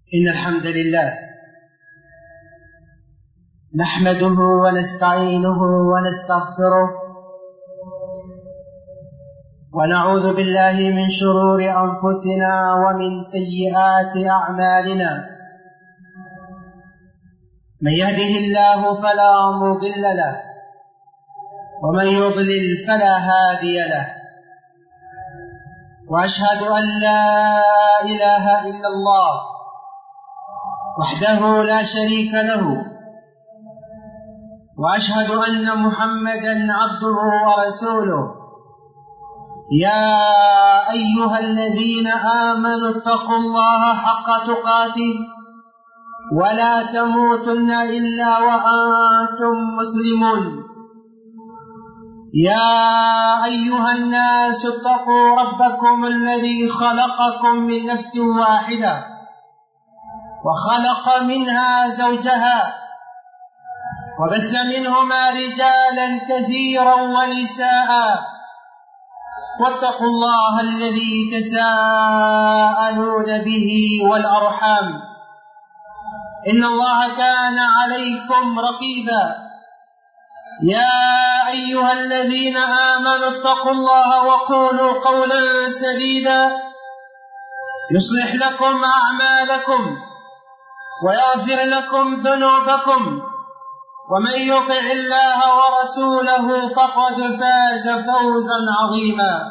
إن الحمد لله نحمده ونستعينه ونستغفره ونعوذ بالله من شرور أنفسنا ومن سيئات أعمالنا. من يهده الله فلا مضل له ومن يضلل فلا هادي له، وأشهد أن لا إله إلا الله وحده لا شريك له، وأشهد أن محمدًا عبده ورسوله. يا أيها الذين آمنوا اتقوا الله حق تقاته ولا تموتن إلا وأنتم مسلمون. يا أيها الناس اتقوا ربكم الذي خلقكم من نفس واحدة وخلق منها زوجها وبث منهما رجالا كثيرا ونساء، واتقوا الله الذي تساءلون به والأرحام، إن الله كان عليكم رقيبا. يا أيها الذين آمنوا اتقوا الله وقولوا قولا سديدا يصلح لكم أعمالكم ويغفر لكم ذنوبكم، ومن يطع الله ورسوله فقد فاز فوزا عظيما.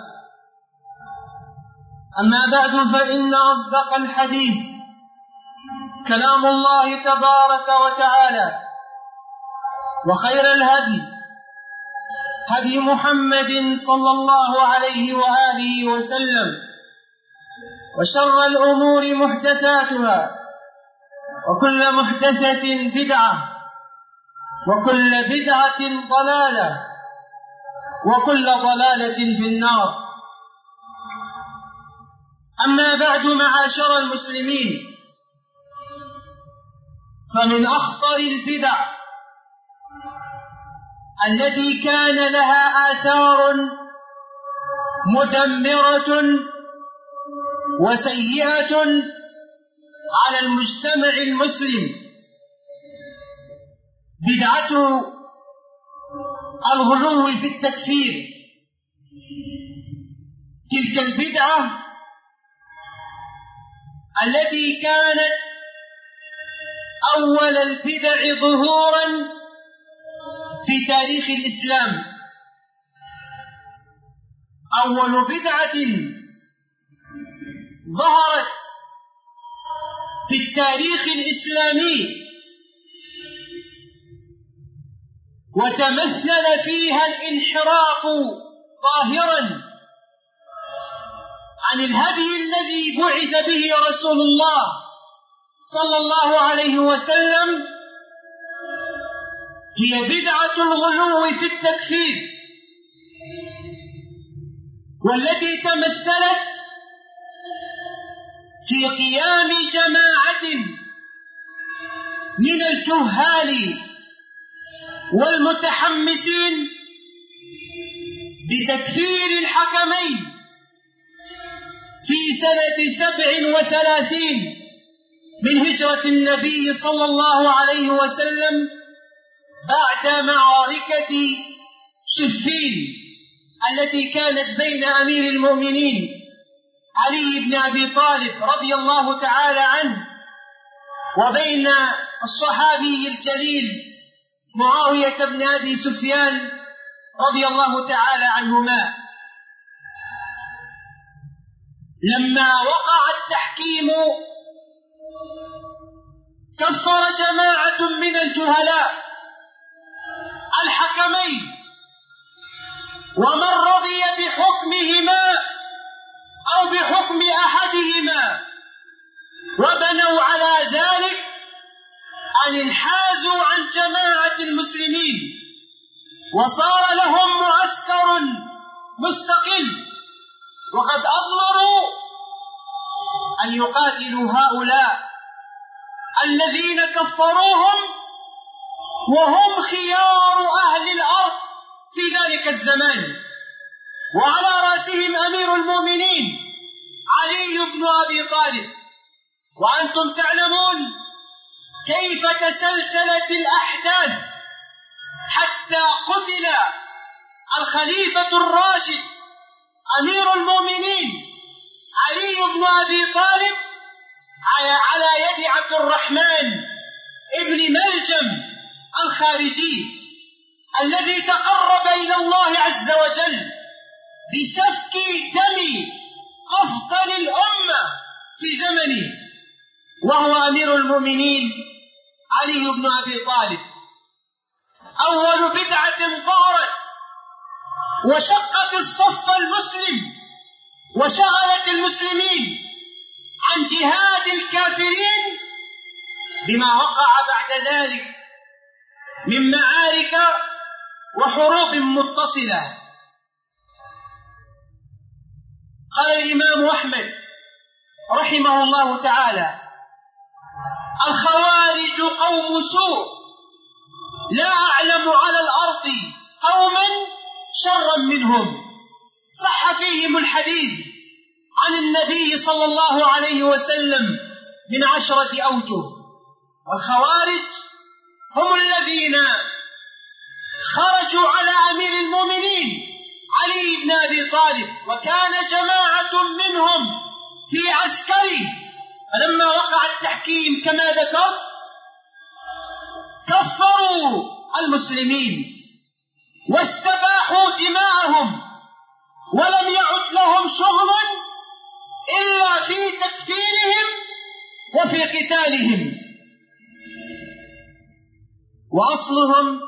أما بعد، فإن أصدق الحديث كلام الله تبارك وتعالى، وخير الهدي هدي محمد صلى الله عليه وآله وسلم، وشر الأمور محدثاتها، وكل محدثة بدعة، وكل بدعة ضلالة، وكل ضلالة في النار. أما بعد، معاشر المسلمين، فمن أخطر البدع التي كان لها آثار مدمرة وسيئة على المجتمع المسلم بدعة الغلو في التكفير. تلك البدعة التي كانت أول البدع ظهورا في تاريخ الإسلام، أول بدعة ظهرت في التاريخ الإسلامي وتمثل فيها الانحراف ظاهرا عن الهدي الذي بعث به رسول الله صلى الله عليه وسلم، هي بدعة الغلو في التكفير، والتي تمثلت في قيام جماعة من الجهال والمتحمسين بتكفير الحكمين في سنة 37 من هجرة النبي صلى الله عليه وسلم، بعد معركة صفين التي كانت بين أمير المؤمنين علي بن أبي طالب رضي الله تعالى عنه وبين الصحابي الجليل معاوية بن أبي سفيان رضي الله تعالى عنهما. لما وقع التحكيم كفر جماعة من الجهلاء الحكمين، ومن رضي بحكمهما أو بحكم أحدهما، وبنوا على ذلك أن انحازوا عن جماعة المسلمين، وصار لهم معسكر مستقل، وقد أضمروا أن يقاتلوا هؤلاء الذين كفروهم وهم خيار أهل الأرض في ذلك الزمان، وعلى رأسهم أمير المؤمنين علي بن أبي طالب وأنتم تعلمون كيف تسلسلت الأحداث حتى قتل الخليفة الراشد أمير المؤمنين علي بن أبي طالب على يد عبد الرحمن ابن ملجم الخارجي، الذي تقرب إلى الله عز وجل بسفك دم أفضل الأمة في زمنه، وهو أمير المؤمنين علي بن أبي طالب. أول بدعة ظهرت وشقت الصف المسلم وشغلت المسلمين عن جهاد الكافرين بما وقع بعد ذلك من معارك وحروب متصلة. قال الإمام أحمد رحمه الله تعالى: الخوارج قوم سوء، لا أعلم على الأرض قوما شرا منهم. صح فيهم الحديث عن النبي صلى الله عليه وسلم من 10 أوجه. والخوارج هم الذين خرجوا على أمير المؤمنين علي بن أبي طالب، وكان جماعة منهم في عسكره، فلما وقع التحكيم كما ذكرت كفروا المسلمين واستباحوا دماءهم، ولم يعد لهم شغل إلا في تكفيرهم وفي قتالهم. وأصلهم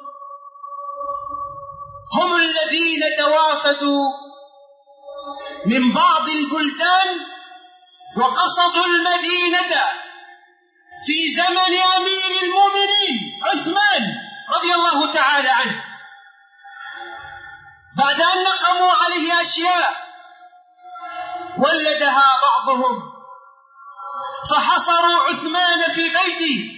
هم الذين توافدوا من بعض البلدان وقصدوا المدينة في زمن أمير المؤمنين عثمان رضي الله تعالى عنه، بعد أن نقموا عليه أشياء ولدها بعضهم، فحصروا عثمان في بيته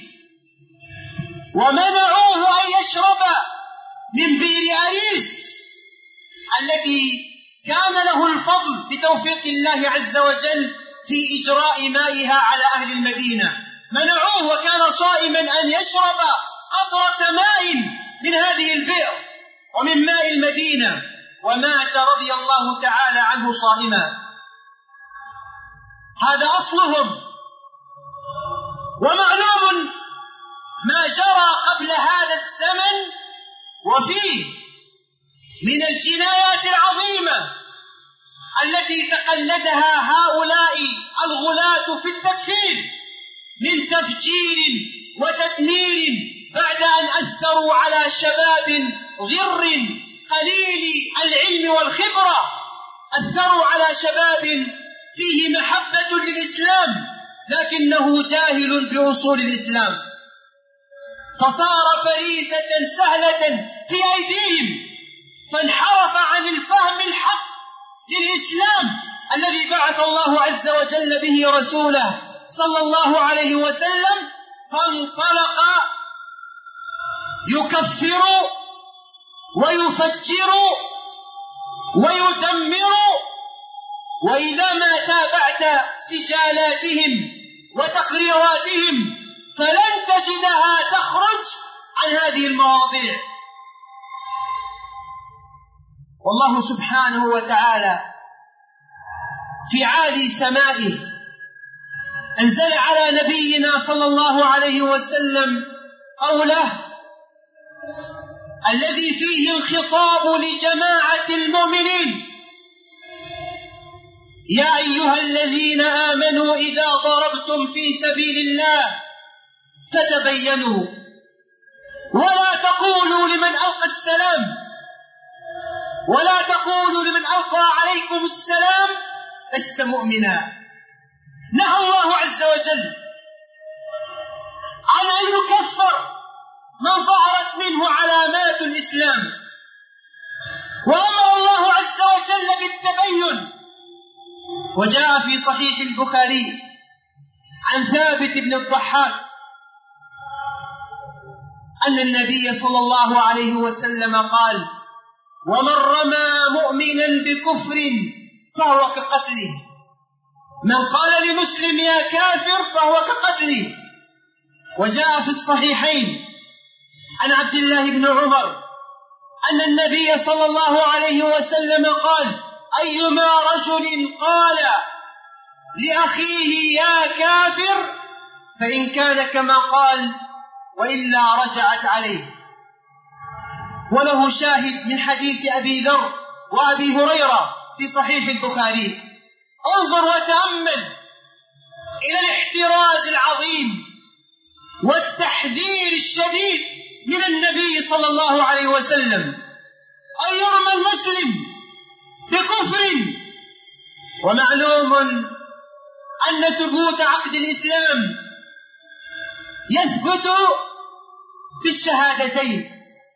ومنعوه أن يشرب من بئر أريس التي كان له الفضل بتوفيق الله عز وجل في إجراء مائها على أهل المدينة. منعوه وكان صائما أن يشرب قطرة ماء من هذه البئر ومن ماء المدينة، ومات رضي الله تعالى عنه صائما. هذا أصلهم. ومعلوم ما جرى قبل هذا الزمن وفيه من الجنايات العظيمة التي تقلدها هؤلاء الغلاة في التكفير من تفجير وتدمير، بعد أن أثروا على شباب غر قليل العلم والخبرة، أثروا على شباب فيه محبة للإسلام لكنه جاهل بأصول الإسلام، فصار فريسة سهلة في أيديهم، فانحرف عن الفهم الحق للإسلام الذي بعث الله عز وجل به رسوله صلى الله عليه وسلم، فانطلق يكفر ويفجر ويدمر. وإذا ما تابعت سجالاتهم وتقريراتهم فلن تجدها تخرج عن هذه المواضيع. والله سبحانه وتعالى في عالي سمائه أنزل على نبينا صلى الله عليه وسلم قوله الذي فيه الخطاب لجماعة المؤمنين: يا أيها الذين آمنوا إذا ضربتم في سبيل الله فتبينوا ولا تقولوا لمن ألقى السلام ولا تقولوا لمن ألقى عليكم السلام لست مؤمنا. نهى الله عز وجل عن أن يكفر من ظهرت منه علامات الإسلام، وأمر الله عز وجل بالتبين. وجاء في صحيح البخاري عن ثابت بن الضحاك أن النبي صلى الله عليه وسلم قال: ومن رمى مؤمنا بكفر فهو كقتله. من قال لمسلم يا كافر فهو كقتله. وجاء في الصحيحين عن عبد الله بن عمر أن النبي صلى الله عليه وسلم قال: أيما رجل قال لأخيه يا كافر فإن كان كما قال وإلا رجعت عليه. وله شاهد من حديث أبي ذر وأبي هريرة في صحيح البخاري. انظر وتأمل إلى الاحتراز العظيم والتحذير الشديد من النبي صلى الله عليه وسلم أن يرمى المسلم بكفر. ومعلوم أن ثبوت عقد الإسلام يثبت بالشهادتين،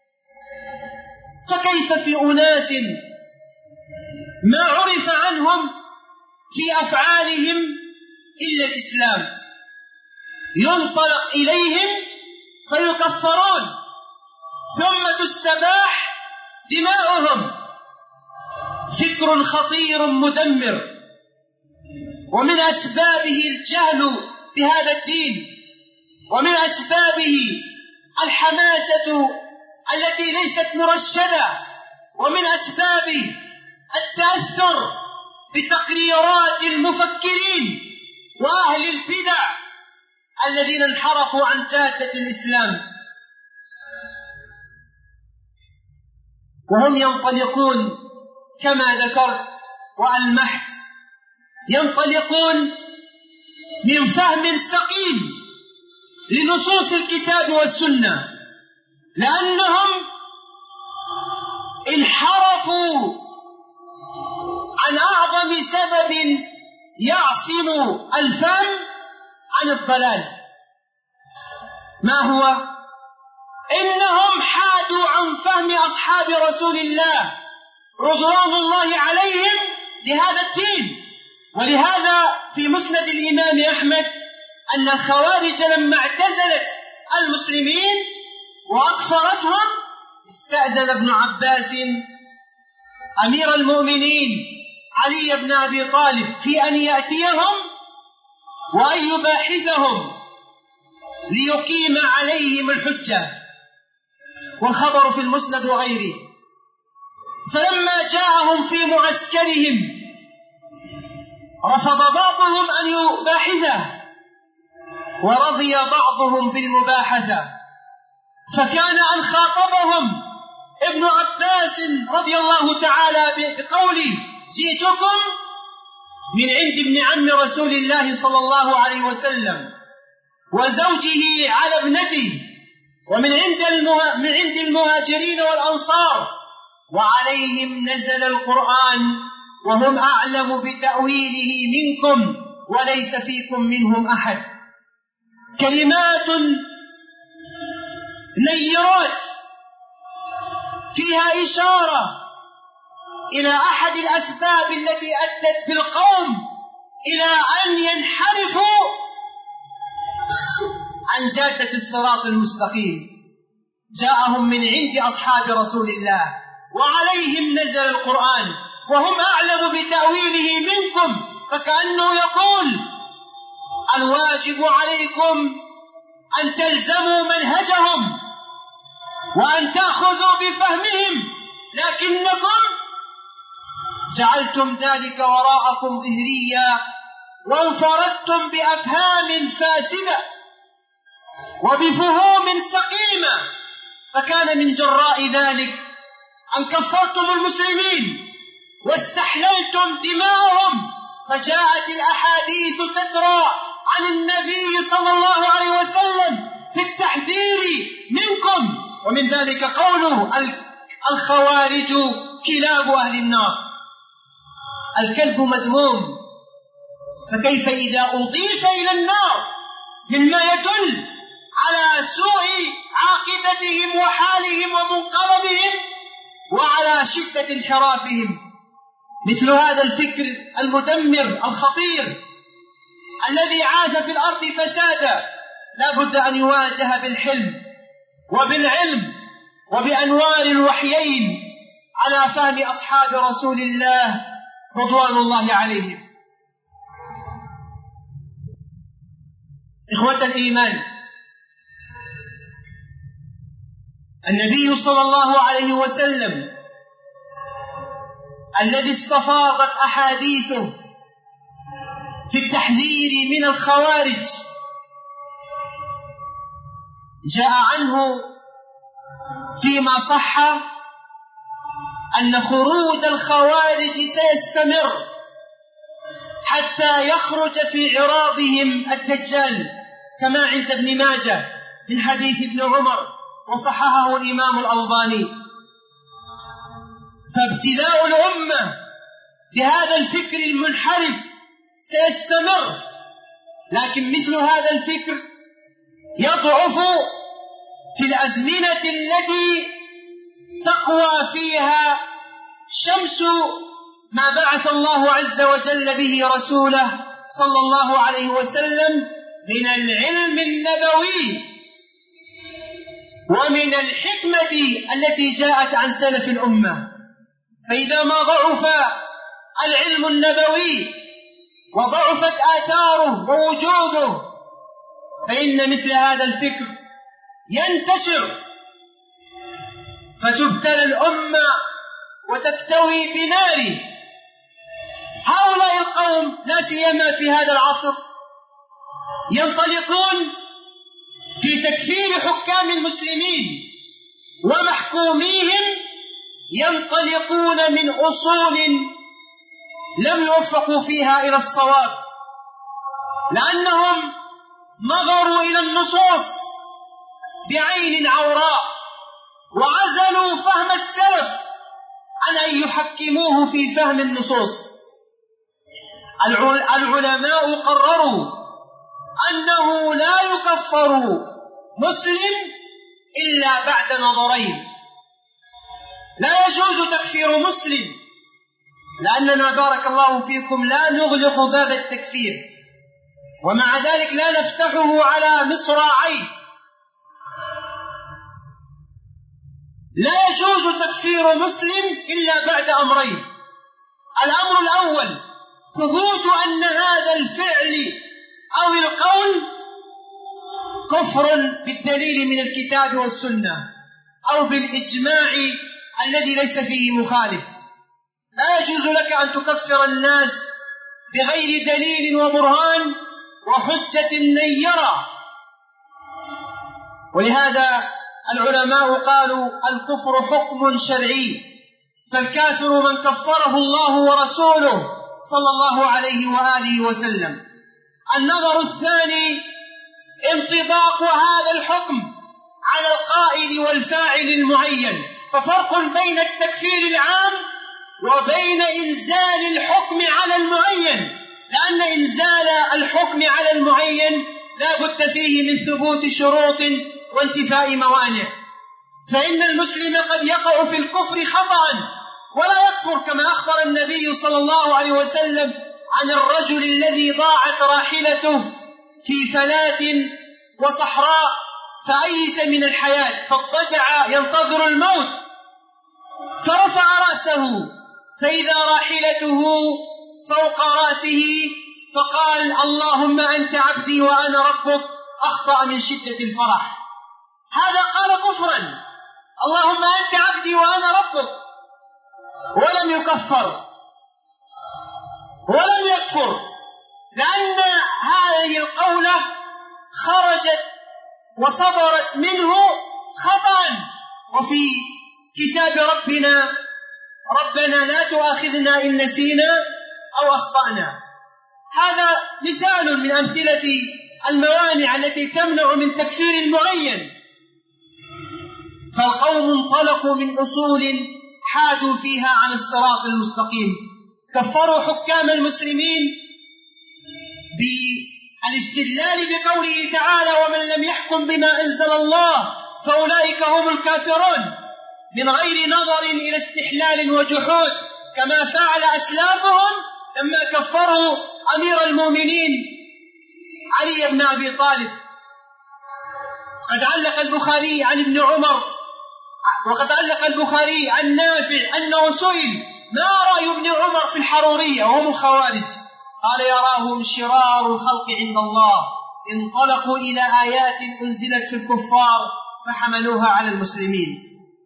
فكيف في أناس ما عرف عنهم في أفعالهم إلا الإسلام ينطلق إليهم فيكفرون ثم تستباح دماؤهم؟ فكر خطير مدمر، ومن أسبابه الجهل بهذا الدين، ومن أسبابه الحماسة التي ليست مرشدة، ومن أسبابه التأثر بتقريرات المفكرين وأهل البدع الذين انحرفوا عن جادة الإسلام، وهم ينطلقون كما ذكرت وألمحت، ينطلقون من فهم سقيم لنصوص الكتاب والسنة، لأنهم انحرفوا عن أعظم سبب يعصم الفهم عن الضلال. ما هو؟ إنهم حادوا عن فهم أصحاب رسول الله رضوان الله عليهم لهذا الدين. ولهذا في مسند الإمام أحمد أن الخوارج لما اعتزلت المسلمين وأكفرتهم استأذن ابن عباس أمير المؤمنين علي بن أبي طالب في أن يأتيهم وأن يباحثهم ليقيم عليهم الحجة، والخبر في المسند وغيره. فلما جاءهم في معسكرهم رفض بعضهم أن يباحثه ورضي بعضهم بالمباحثة، فكان أن خاطبهم ابن عباس رضي الله تعالى بقوله: جئتكم من عند ابن عم رسول الله صلى الله عليه وسلم وزوجه على ابنته، ومن عند المهاجرين والأنصار، وعليهم نزل القرآن وهم أعلم بتأويله منكم وليس فيكم منهم أحد. كلمات نيرات فيها إشارة إلى أحد الأسباب التي أدت بالقوم إلى أن ينحرفوا عن جادة الصراط المستقيم. جاءهم من عند أصحاب رسول الله وعليهم نزل القرآن وهم أعلم بتأويله منكم، فكأنه يقول: الواجب عليكم أن تلزموا منهجهم وأن تأخذوا بفهمهم، لكنكم جعلتم ذلك وراءكم ظهريا وانفردتم بأفهام فاسدة وبفهوم سقيمة، فكان من جراء ذلك أن كفرتم المسلمين واستحللتم دماءهم، فجاءت الأحاديث تترى عن النبي صلى الله عليه وسلم في التحذير منكم، ومن ذلك قوله: الخوارج كلاب أهل النار. الكلب مذموم، فكيف إذا أضيف إلى النار مما يدل على سوء عاقبتهم وحالهم ومنقلبهم وعلى شدة انحرافهم؟ مثل هذا الفكر المدمر الخطير الذي عاث في الأرض فسادا لا بد أن يواجه بالحلم وبالعلم وبأنوار الوحيين على فهم أصحاب رسول الله رضوان الله عليهم. إخوة الإيمان، النبي صلى الله عليه وسلم الذي استفاضت أحاديثه في التحذير من الخوارج جاء عنه فيما صح أن خروج الخوارج سيستمر حتى يخرج في عراضهم الدجال، كما عند ابن ماجه من حديث ابن عمر وصححه الإمام الألباني. فابتلاء الأمة بهذا الفكر المنحرف سيستمر، لكن مثل هذا الفكر يضعف في الأزمنة التي تقوى فيها شمس ما بعث الله عز وجل به رسوله صلى الله عليه وسلم من العلم النبوي ومن الحكمة التي جاءت عن سلف الأمة. فإذا ما ضعف العلم النبوي وضعفت آثاره ووجوده فإن مثل هذا الفكر ينتشر فتبتلى الأمة وتكتوي بناره. هؤلاء القوم لا سيما في هذا العصر ينطلقون في تكفير حكام المسلمين ومحكوميهم، ينطلقون من أصول لم يوفقوا فيها إلى الصواب، لأنهم نظروا إلى النصوص بعين عوراء وعزلوا فهم السلف عن أن يحكموه في فهم النصوص. العلماء قرروا أنه لا يكفر مسلم إلا بعد نظرين. لا يجوز تكفير مسلم، لأننا بارك الله فيكم لا نغلق باب التكفير، ومع ذلك لا نفتحه على مصراعيه. لا يجوز تكفير مسلم إلا بعد أمرين. الأمر الأول ثبوت أن هذا الفعل أو القول كفر بالدليل من الكتاب والسنة أو بالإجماع الذي ليس فيه مخالف. لا يجوز لك أن تكفر الناس بغير دليل وبرهان وحجة نيرة. ولهذا العلماء قالوا الكفر حكم شرعي، فالكافر من كفره الله ورسوله صلى الله عليه وآله وسلم. النظر الثاني انطباق هذا الحكم على القائل والفاعل المعين، ففرق بين التكفير العام وبين إنزال الحكم على المعين، لأن إنزال الحكم على المعين لا بد فيه من ثبوت شروط وانتفاء موانع. فإن المسلم قد يقع في الكفر خطأ ولا يكفر، كما أخبر النبي صلى الله عليه وسلم عن الرجل الذي ضاعت راحلته في فلاة وصحراء فأيس من الحياة فاضطجع ينتظر الموت، فرفع رأسه فإذا راحلته فوق رأسه فقال اللهم أنت عبدي وأنا ربك، أخطأ من شدة الفرح. هذا قال كفرا، اللهم أنت عبدي وأنا ربك، ولم يكفر ولم يكفر، لأن هذه القولة خرجت وصدرت منه خطأ. وفي كتاب ربنا لا تؤاخذنا إن نسينا أو أخطأنا. هذا مثال من أمثلة الموانع التي تمنع من تكفير المعين. فالقوم انطلقوا من أصول حادوا فيها عن الصراط المستقيم، كفروا حكام المسلمين بالاستدلال بقوله تعالى ومن لم يحكم بما أنزل الله فأولئك هم الكافرون، من غير نظر إلى استحلال وجحود، كما فعل أسلافهم لما كفروا أمير المؤمنين علي بن أبي طالب. قد علق البخاري عن ابن عمر وقد علق البخاري عن نافع أنه سئل ما رأي ابن عمر في الحرورية وهم الخوارج؟ قال يراهم شرار الخلق عند الله انطلقوا إلى آيات أنزلت في الكفار فحملوها على المسلمين.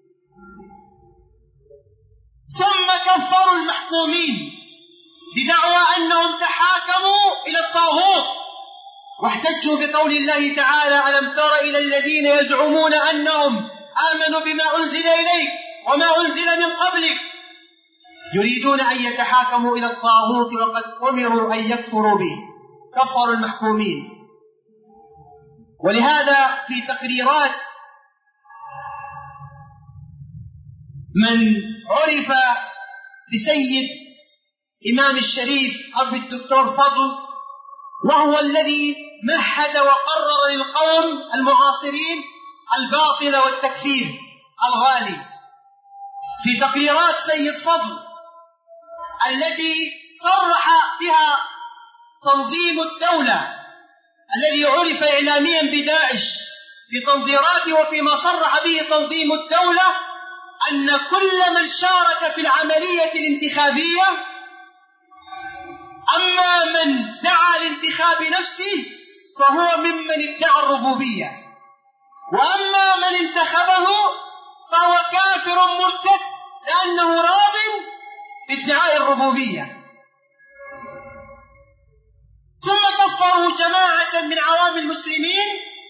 ثم كفروا المحكومين بدعوى أنهم تحاكموا إلى الطاغوت، واحتجوا بقول الله تعالى: ألم تر إلى الذين يزعمون أنهم آمنوا بما أنزل إليك وما أنزل من قبلك يريدون أن يتحاكموا إلى الطاغوت وقد أمروا أن يكفروا به. كفروا المحكومين. ولهذا في تقريرات من عرف بسيد إمام الشريف أبي الدكتور فضل، وهو الذي مهد وقرر للقوم المعاصرين الباطل والتكفير الغالي، في تقريرات سيد فضل التي صرح بها تنظيم الدولة الذي عرف إعلاميا بداعش بتنظيراته، وفيما صرح به تنظيم الدولة أن كل من شارك في العملية الانتخابية، أما من دعا لانتخاب نفسه فهو ممن ادعى الربوبية، وأما من انتخبه فهو كافر مرتد لأنه راض بادعاء الربوبية. ثم كفروا جماعة من عوام المسلمين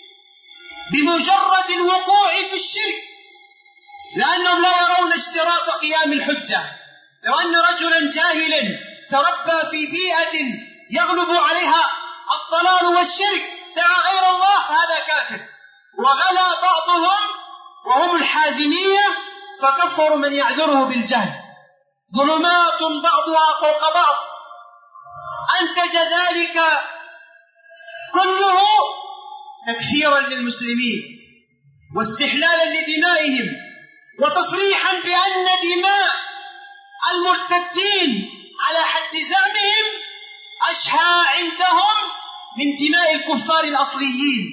بمجرد الوقوع في الشرك، لأنهم لا يرون اشتراط قيام الحجة. لو أن رجلا جاهلا تربى في بيئة يغلب عليها الضلال والشرك دعا غير الله هذا كافر. وغلا بعضهم وهم الحازمية فكفروا من يعذره بالجهل. ظلمات بعضها فوق بعض، أنتج ذلك كله تكفيرا للمسلمين واستحلالا لدمائهم، وتصريحا بأن دماء المرتدين على حد زعمهم أشهى عندهم من دماء الكفار الأصليين.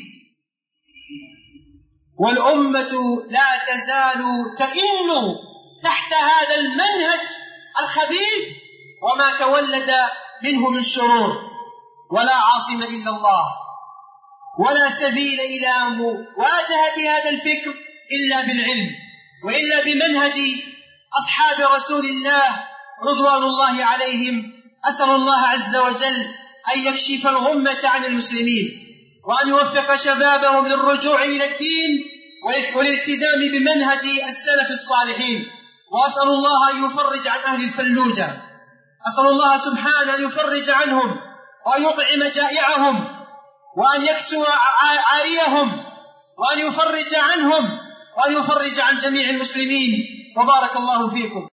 والأمة لا تزال تئن تحت هذا المنهج الخبيث وما تولد منه من شرور، ولا عاصم إلا الله، ولا سبيل إلى مواجهة هذا الفكر إلا بالعلم، وإلا بمنهج أصحاب رسول الله رضوان الله عليهم. أسأل الله عز وجل أن يكشف الغمة عن المسلمين، وأن يوفق شبابهم للرجوع إلى الدين والالتزام بمنهج السلف الصالحين. وأسأل الله أن يفرج عن أهل الفلوجة، أسأل الله سبحانه أن يفرج عنهم وأن يطعم جائعهم وأن يكسو عاريهم وأن يفرج عنهم وأن يفرج عن جميع المسلمين. وبارك الله فيكم.